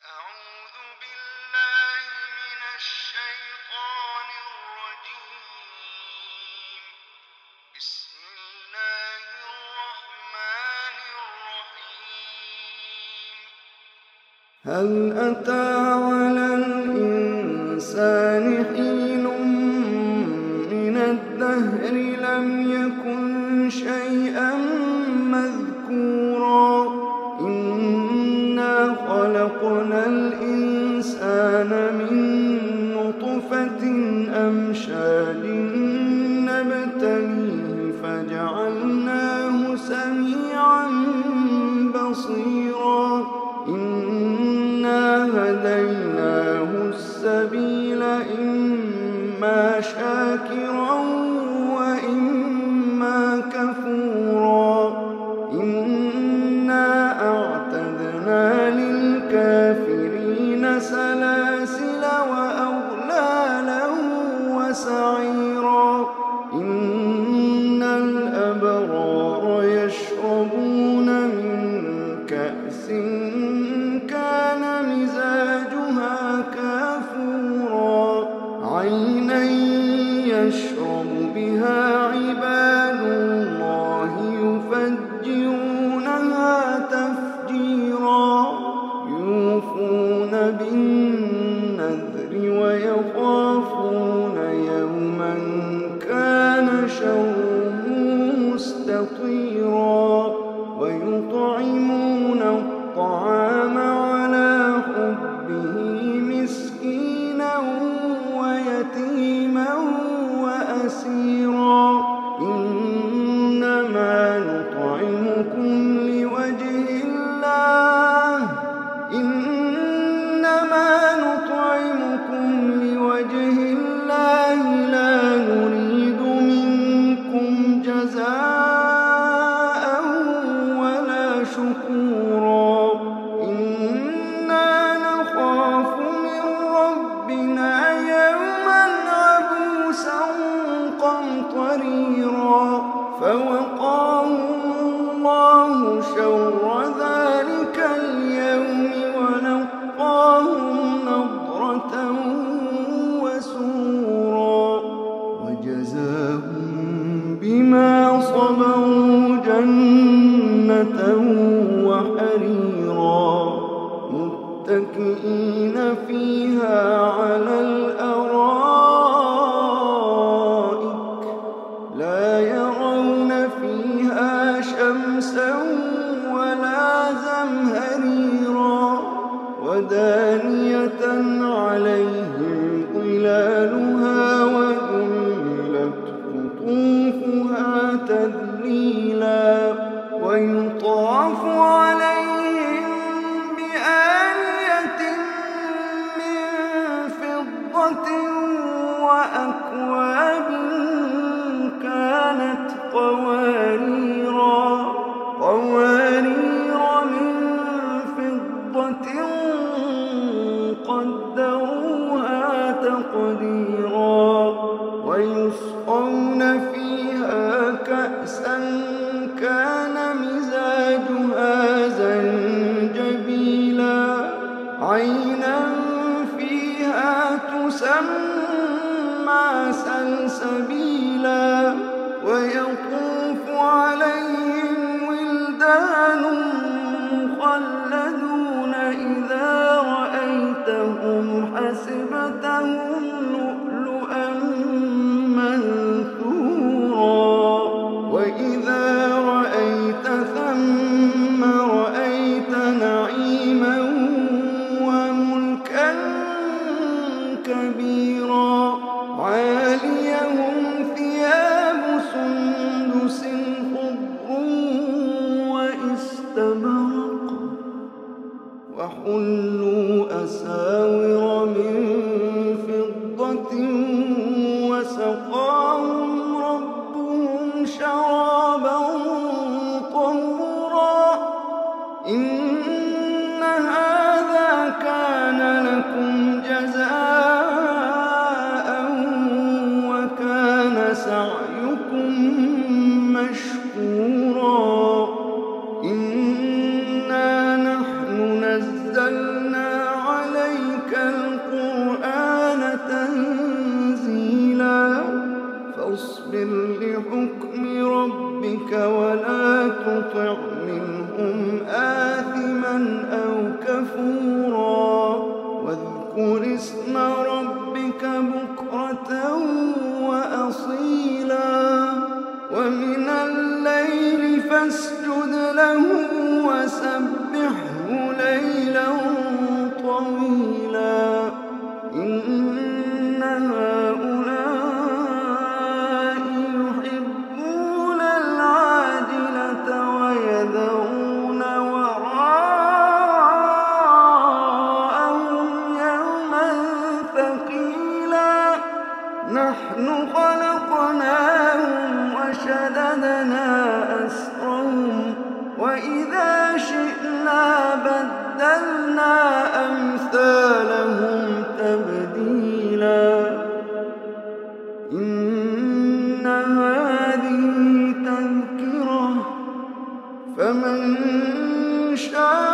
أعوذ بالله من الشيطان الرجيم. بسم الله الرحمن الرحيم. هل أتى على الإنسان حين من الدهر لم يكن شيئا مذكورا إنا خلقنا الإنسان من نطفة أمشاج نبتليه فجعلناه سميعا بصيرا إنا هديناه السبيل إما شاكرا وإما كفورا إنا أعتدنا للكافرين سلاسل وأغلالا وسعيرا إن الأبرار يشربون من كأس كان مزاجها كافورا عينا يشرب بها عباد الله يفجرونها تفجيرا يوفون بالنذر ويخافون يوما كان شره مستطيرا ويطعمون الطعام على حبه مسكينا ويتيما وأسيرا إنما نطعمكم لوجه الله لا نريد منكم جزاء ولا شكورا إنا نخاف من ربنا يوما عبوسا قمطريرا فوقاهم الله شر ذلك اليوم ولقاهم نضرة وسرورا وجزاهم بما صبروا جنة وحريرا متكئين فيها على الأرائك لا يرون فيها شمسا ولا زمهريرا ودانية عليهم ظلالها وذللت قطوفها تذليلا ويطاف عليهم بآنية من فضة وأكواب كانت قواريرا من فضة قدروها تقديرا ويسقون فيها كأسا كان مزاجها زنجبيلا عينا فيها تسمى سلسبيلا ويطوف عليهم ولدان مخلدون إذا رأيتهم حسبتهم لؤلؤا منثورا وإذا رأيت ثم رأيت نعيما وملكا كبيرا عاليهم ثياب سندس خضر واستبرق وحلوا أساور من فضة وسقاهم ربهم شرابا طهورا إن هذا كان لكم جزاء وكان سعيكم مشكورا إنا نحن نزلنا ربك ولا تطع منهم آثما أو كفورا واذكر اسم ربك بكرة وأصيلا ومن الليل فاسجد له وسبحه ليلا طويلا إن هؤلاء يحبون العاجلة ويذرون وراءهم يوما ثقيلا نحن خلقناهم وشددنا أسرهم وإذا شئنا بدلنا أمثالهم تبديلا إن هذه تذكرة فمن شاء